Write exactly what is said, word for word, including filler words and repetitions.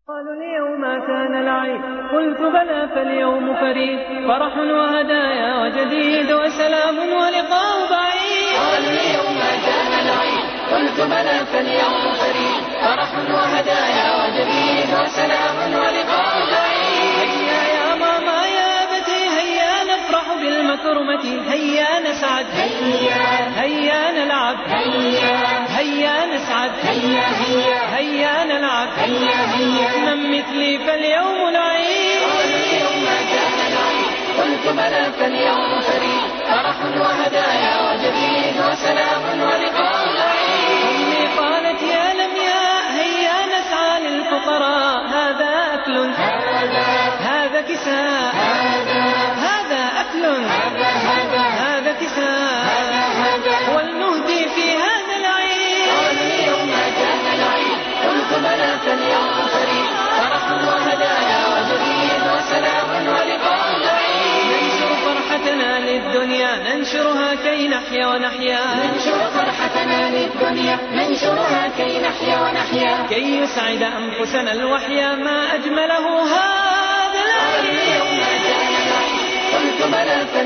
قالوا اليوم كان العيد، قلت بلى فاليوم فريد، فرح وهدايا وجديد وسلام ولقاء بعيد. قالوا اليوم كان العيد، قلت بلى فاليوم فريد، فرح وهدايا وجديد وسلام ولقاء بعيد. هيا يا ماما يا أبتي هيا نفرح بالمكرمة، هيا نسعد هيا هيا نلعب هيا هيا نسعد هيا هيا هيا نلعب هيا هيا من مثلي فاليوم العيد. قالوا اليوم كان العيد، قلت بلى فاليوم فريد، فرح وهدايا وجديد وسلام ولقاء بعيد. أمي قالت يا لمياء هيا نسعى للفقراء، هذا أكل هذا هذا كساء هذا هذا أكل هذا هذا هذا كساء هذا هذا ولنهدي في هذا العيد. قالوا اليوم كان العيد، قلت بلى فاليوم فريد، فرح وهدايا وجديد وسلام ولقاء بعيد. ننشر فرحتنا للدنيا ننشرها كي نحيا ونحيا، ننشر فرحتنا للدنيا ننشرها كي نحيا ونحيا، كي يسعد أنفسنا الوحيا ما أجمله هذا قالوا العيد. اليوم كان العيد، قلت بلى